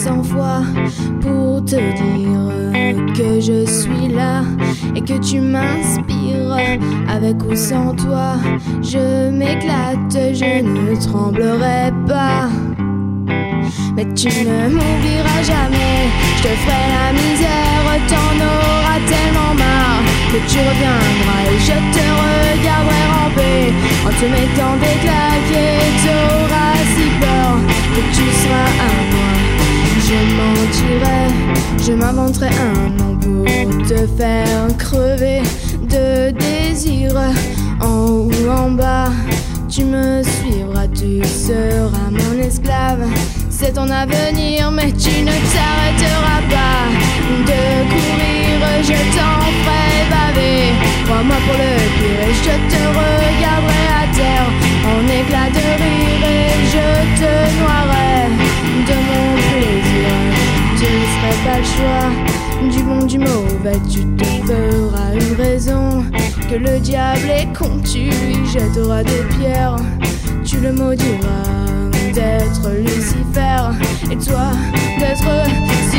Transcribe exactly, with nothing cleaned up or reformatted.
cent fois pour te dire que je suis là et que tu m'inspires. Avec ou sans toi, je m'éclate, je ne tremblerai pas. Mais tu ne m'oublieras jamais, je te ferai la misère, t'en auras tellement marre que tu reviendras et je te regarderai ramper en te mettant des claques et t'auras si peur que tu seras à moi. Je mentirai, je m'inventerai un nom pour te faire crever de désir. En haut ou en bas, tu me suivras, tu seras mon esclave. C'est ton avenir, mais tu ne t'arrêteras pas de courir, je t'en ferai baver. Crois-moi pour le pire, et je te regarderai à terre en éclats de rire, et je te noierai de mon plaisir. Tu ne ferais pas le choix du bon, du mauvais, tu te feras une raison que le diable est con, tu lui jetteras des pierres, tu le maudiras d'être Lucifer et toi d'être